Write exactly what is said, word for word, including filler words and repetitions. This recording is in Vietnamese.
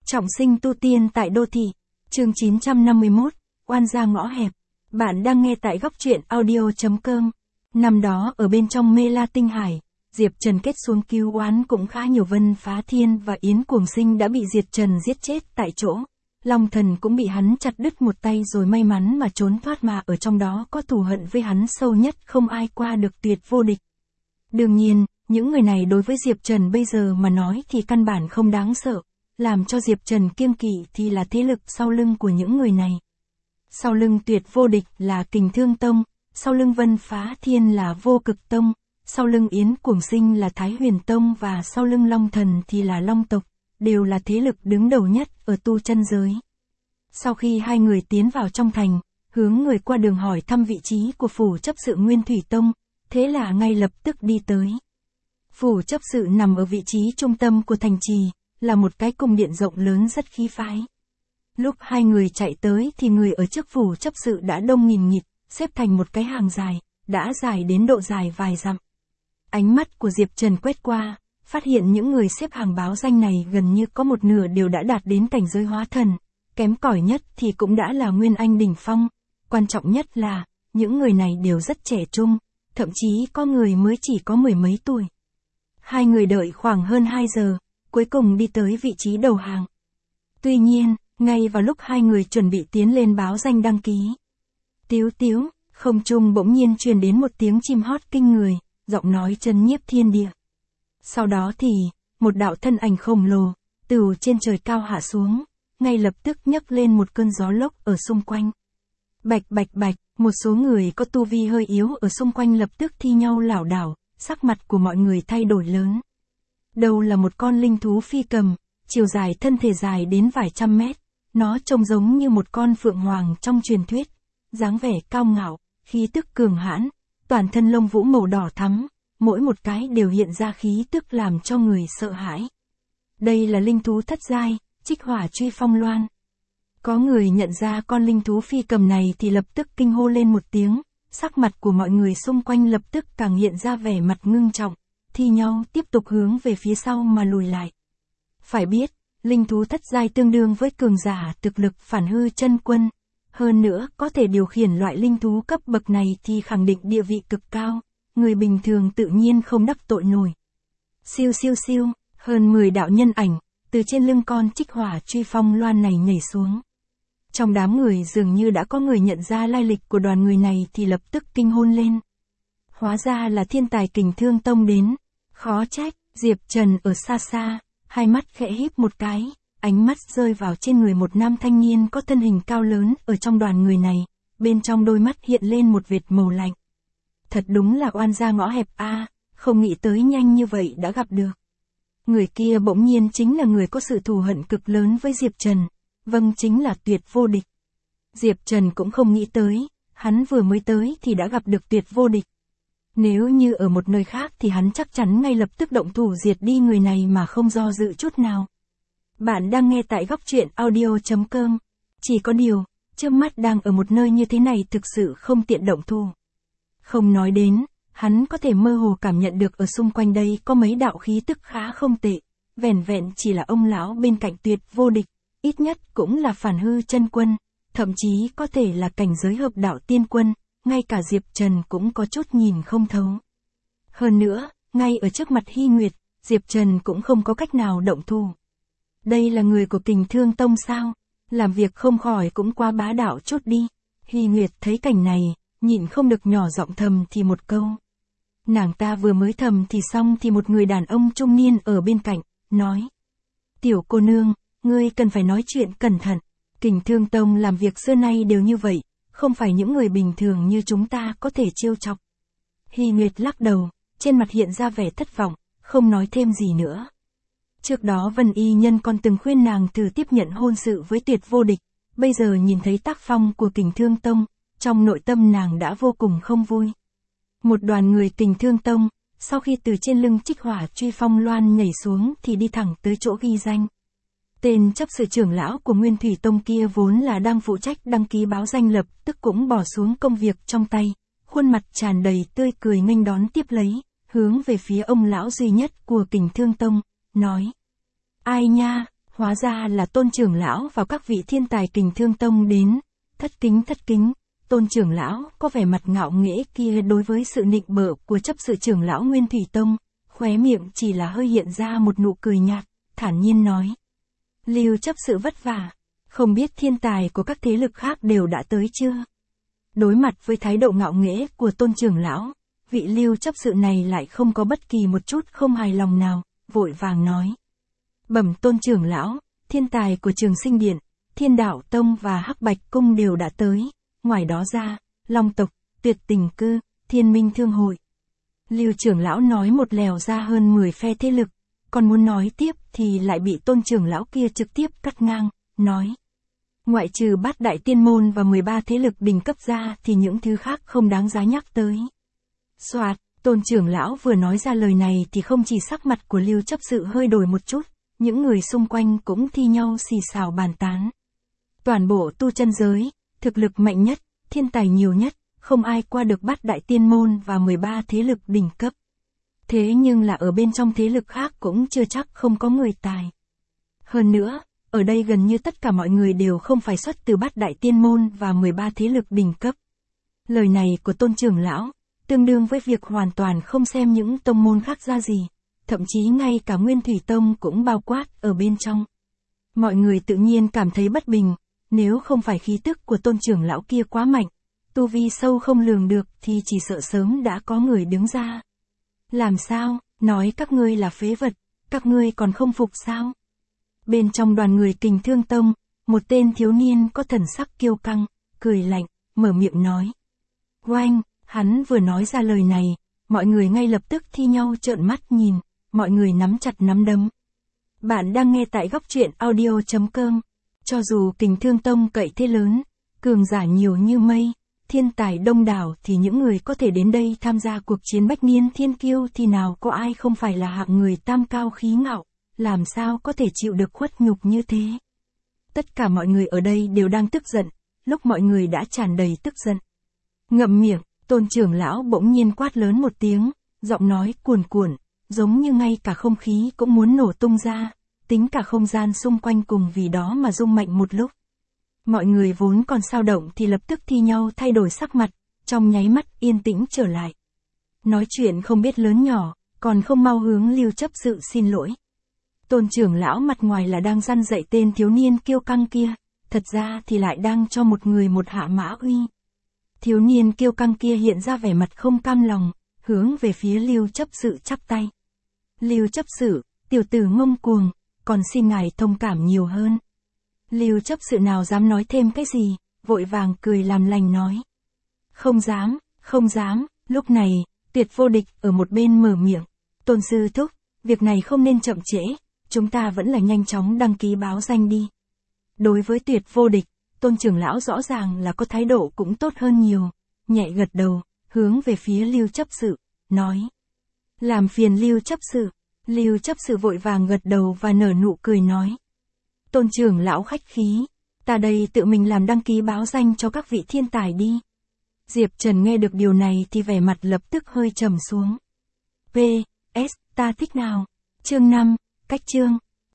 Trọng sinh tu tiên tại đô thị. Chương chín trăm năm mươi mốt, oan gia ngõ hẹp. Bạn đang nghe tại góc truyện audio.com. Năm đó ở bên trong Mê La Tinh Hải, Diệp Trần kết xuống cứu oán cũng khá nhiều. Vân Phá Thiên và Yến Cuồng Sinh đã bị Diệp Trần giết chết tại chỗ. Long Thần cũng bị hắn chặt đứt một tay rồi may mắn mà trốn thoát, mà ở trong đó có thù hận với hắn sâu nhất, không ai qua được, tuyệt vô địch. Đương nhiên, những người này đối với Diệp Trần bây giờ mà nói thì căn bản không đáng sợ. Làm cho Diệp Trần kiêng kỵ thì là thế lực sau lưng của những người này. Sau lưng Tuyệt Vô Địch là Kình Thương Tông, sau lưng Vân Phá Thiên là Vô Cực Tông, sau lưng Yến Cuồng Sinh là Thái Huyền Tông và sau lưng Long Thần thì là Long Tộc, đều là thế lực đứng đầu nhất ở tu chân giới. Sau khi hai người tiến vào trong thành, hướng người qua đường hỏi thăm vị trí của phủ chấp sự Nguyên Thủy Tông, thế là ngay lập tức đi tới. Phủ chấp sự nằm ở vị trí trung tâm của thành trì, là một cái cung điện rộng lớn rất khí phái. Lúc hai người chạy tới thì người ở trước phủ chấp sự đã đông nghìn nghịt, xếp thành một cái hàng dài, đã dài đến độ dài vài dặm. Ánh mắt của Diệp Trần quét qua, phát hiện những người xếp hàng báo danh này gần như có một nửa đều đã đạt đến cảnh giới hóa thần, kém cỏi nhất thì cũng đã là Nguyên Anh đỉnh phong, quan trọng nhất là, những người này đều rất trẻ trung, thậm chí có người mới chỉ có mười mấy tuổi. Hai người đợi khoảng hơn hai giờ, cuối cùng đi tới vị trí đầu hàng. Tuy nhiên, ngay vào lúc hai người chuẩn bị tiến lên báo danh đăng ký, Tiếu tiếu, không trung bỗng nhiên truyền đến một tiếng chim hót kinh người, giọng nói chấn nhiếp thiên địa. Sau đó thì, một đạo thân ảnh khổng lồ, từ trên trời cao hạ xuống, ngay lập tức nhấc lên một cơn gió lốc ở xung quanh. Bạch bạch bạch, một số người có tu vi hơi yếu ở xung quanh lập tức thi nhau lảo đảo, sắc mặt của mọi người thay đổi lớn. Đầu là một con linh thú phi cầm, chiều dài thân thể dài đến vài trăm mét, nó trông giống như một con phượng hoàng trong truyền thuyết, dáng vẻ cao ngạo, khí tức cường hãn, toàn thân lông vũ màu đỏ thắm, mỗi một cái đều hiện ra khí tức làm cho người sợ hãi. Đây là linh thú thất giai, Trích Hỏa Truy Phong Loan. Có người nhận ra con linh thú phi cầm này thì lập tức kinh hô lên một tiếng, sắc mặt của mọi người xung quanh lập tức càng hiện ra vẻ mặt ngưng trọng, thi nhau tiếp tục hướng về phía sau mà lùi lại. Phải biết, linh thú thất giai tương đương với cường giả thực lực phản hư chân quân, hơn nữa có thể điều khiển loại linh thú cấp bậc này thì khẳng định địa vị cực cao, người bình thường tự nhiên không đắc tội nổi. Siêu siêu siêu, hơn mười đạo nhân ảnh, từ trên lưng con Trích Hỏa Truy Phong Loan này nhảy xuống. Trong đám người dường như đã có người nhận ra lai lịch của đoàn người này thì lập tức kinh hôn lên. Hóa ra là thiên tài Kình Thương Tông đến, khó trách. Diệp Trần ở xa xa, hai mắt khẽ híp một cái, ánh mắt rơi vào trên người một nam thanh niên có thân hình cao lớn ở trong đoàn người này, bên trong đôi mắt hiện lên một vệt màu lạnh. Thật đúng là oan gia ngõ hẹp a, à, không nghĩ tới nhanh như vậy đã gặp được. Người kia bỗng nhiên chính là người có sự thù hận cực lớn với Diệp Trần, vâng chính là Tuyệt Vô Địch. Diệp Trần cũng không nghĩ tới, hắn vừa mới tới thì đã gặp được Tuyệt Vô Địch. Nếu như ở một nơi khác thì hắn chắc chắn ngay lập tức động thủ diệt đi người này mà không do dự chút nào. Bạn đang nghe tại góc truyện audio.com. Chỉ có điều, trước mắt đang ở một nơi như thế này thực sự không tiện động thủ. Không nói đến, hắn có thể mơ hồ cảm nhận được ở xung quanh đây có mấy đạo khí tức khá không tệ, vẻn vẹn chỉ là ông lão bên cạnh Tuyệt Vô Địch, ít nhất cũng là phản hư chân quân, thậm chí có thể là cảnh giới hợp đạo tiên quân. Ngay cả Diệp Trần cũng có chút nhìn không thấu. Hơn nữa, ngay ở trước mặt Hy Nguyệt, Diệp Trần cũng không có cách nào động thủ. Đây là người của Kình Thương Tông sao? Làm việc không khỏi cũng quá bá đạo chút đi. Hy Nguyệt thấy cảnh này, nhìn không được nhỏ giọng thầm thì một câu. Nàng ta vừa mới thầm thì xong thì một người đàn ông trung niên ở bên cạnh, nói. Tiểu cô nương, ngươi cần phải nói chuyện cẩn thận. Kình Thương Tông làm việc xưa nay đều như vậy. Không phải những người bình thường như chúng ta có thể trêu chọc. Hy Nguyệt lắc đầu, trên mặt hiện ra vẻ thất vọng, không nói thêm gì nữa. Trước đó Vân Y Nhân còn từng khuyên nàng thử tiếp nhận hôn sự với Tuyệt Vô Địch, bây giờ nhìn thấy tác phong của Kình Thương Tông, trong nội tâm nàng đã vô cùng không vui. Một đoàn người Kình Thương Tông, sau khi từ trên lưng Trích Hỏa Truy Phong Loan nhảy xuống thì đi thẳng tới chỗ ghi danh. Tên chấp sự trưởng lão của Nguyên Thủy Tông kia vốn là đang phụ trách đăng ký báo danh lập tức cũng bỏ xuống công việc trong tay, khuôn mặt tràn đầy tươi cười nghênh đón tiếp lấy, hướng về phía ông lão duy nhất của Kình Thương Tông, nói. Ai nha, Hóa ra là Tôn trưởng lão và các vị thiên tài Kình Thương Tông đến. Thất kính thất kính, Tôn trưởng lão có vẻ mặt ngạo nghễ kia đối với sự nịnh bợ của chấp sự trưởng lão Nguyên Thủy Tông, khóe miệng chỉ là hơi hiện ra một nụ cười nhạt, thản nhiên nói. Lưu chấp sự vất vả, không biết thiên tài của các thế lực khác đều đã tới chưa? Đối mặt với thái độ ngạo nghễ của Tôn trưởng lão, vị Lưu chấp sự này lại không có bất kỳ một chút không hài lòng nào, vội vàng nói. Bẩm Tôn trưởng lão, thiên tài của Trường Sinh Điện, Thiên Đạo Tông và Hắc Bạch Cung đều đã tới, ngoài đó ra, Long tộc, Tuyệt Tình Cư, Thiên Minh Thương Hội. Lưu trưởng lão nói một lèo ra hơn mười phe thế lực, còn muốn nói tiếp thì lại bị Tôn trưởng lão kia trực tiếp cắt ngang, nói. Ngoại trừ Bát Đại Tiên Môn và mười ba thế lực đỉnh cấp ra thì những thứ khác không đáng giá nhắc tới. Soạt, Tôn trưởng lão vừa nói ra lời này thì không chỉ sắc mặt của Lưu chấp sự hơi đổi một chút, những người xung quanh cũng thi nhau xì xào bàn tán. Toàn bộ tu chân giới, thực lực mạnh nhất, thiên tài nhiều nhất, không ai qua được Bát Đại Tiên Môn và mười ba thế lực đỉnh cấp. Thế nhưng là ở bên trong thế lực khác cũng chưa chắc không có người tài. Hơn nữa, ở đây gần như tất cả mọi người đều không phải xuất từ Bát Đại Tiên Môn và mười ba thế lực đỉnh cấp. Lời này của Tôn trưởng lão, tương đương với việc hoàn toàn không xem những tông môn khác ra gì, thậm chí ngay cả Nguyên Thủy Tông cũng bao quát ở bên trong. Mọi người tự nhiên cảm thấy bất bình, nếu không phải khí tức của Tôn trưởng lão kia quá mạnh, tu vi sâu không lường được thì chỉ sợ sớm đã có người đứng ra. Làm sao, nói các ngươi là phế vật, các ngươi còn không phục sao? Bên trong đoàn người Kình Thương Tông, một tên thiếu niên có thần sắc kiêu căng, cười lạnh, mở miệng nói. Oanh, hắn vừa nói ra lời này, mọi người ngay lập tức thi nhau trợn mắt nhìn, mọi người nắm chặt nắm đấm. Bạn đang nghe tại góc truyện audio chấm com. Cho dù Kình Thương Tông cậy thế lớn, cường giả nhiều như mây, thiên tài đông đảo thì những người có thể đến đây tham gia cuộc chiến bách niên thiên kiêu thì nào có ai không phải là hạng người tam cao khí ngạo, làm sao có thể chịu được khuất nhục như thế. Tất cả mọi người ở đây đều đang tức giận, lúc mọi người đã tràn đầy tức giận. Ngậm miệng, Tôn trưởng lão bỗng nhiên quát lớn một tiếng, giọng nói cuồn cuộn, giống như ngay cả không khí cũng muốn nổ tung ra, tính cả không gian xung quanh cùng vì đó mà rung mạnh một lúc. Mọi người vốn còn xao động thì lập tức thi nhau thay đổi sắc mặt, trong nháy mắt yên tĩnh trở lại. Nói chuyện không biết lớn nhỏ, còn không mau hướng Lưu chấp sự xin lỗi. Tôn trưởng lão mặt ngoài là đang răn dạy tên thiếu niên kiêu căng kia, thật ra thì lại đang cho một người một hạ mã uy. Thiếu niên kiêu căng kia hiện ra vẻ mặt không cam lòng, hướng về phía Lưu chấp sự chắp tay. Lưu chấp sự, tiểu tử ngông cuồng, còn xin ngài thông cảm nhiều hơn. Lưu chấp sự nào dám nói thêm cái gì, vội vàng cười làm lành nói. Không dám, không dám, lúc này, Tuyệt Vô Địch ở một bên mở miệng. Tôn sư thúc, việc này không nên chậm trễ, chúng ta vẫn là nhanh chóng đăng ký báo danh đi. Đối với Tuyệt Vô Địch, Tôn trưởng lão rõ ràng là có thái độ cũng tốt hơn nhiều, nhẹ gật đầu, hướng về phía Lưu chấp sự, nói. Làm phiền Lưu chấp sự, Lưu chấp sự vội vàng gật đầu và nở nụ cười nói. Tôn trưởng lão khách khí, ta đây tự mình làm đăng ký báo danh cho các vị thiên tài đi. Diệp Trần nghe được điều này thì vẻ mặt lập tức hơi trầm xuống. pê ét, ta thích nào. Chương năm, cách chương.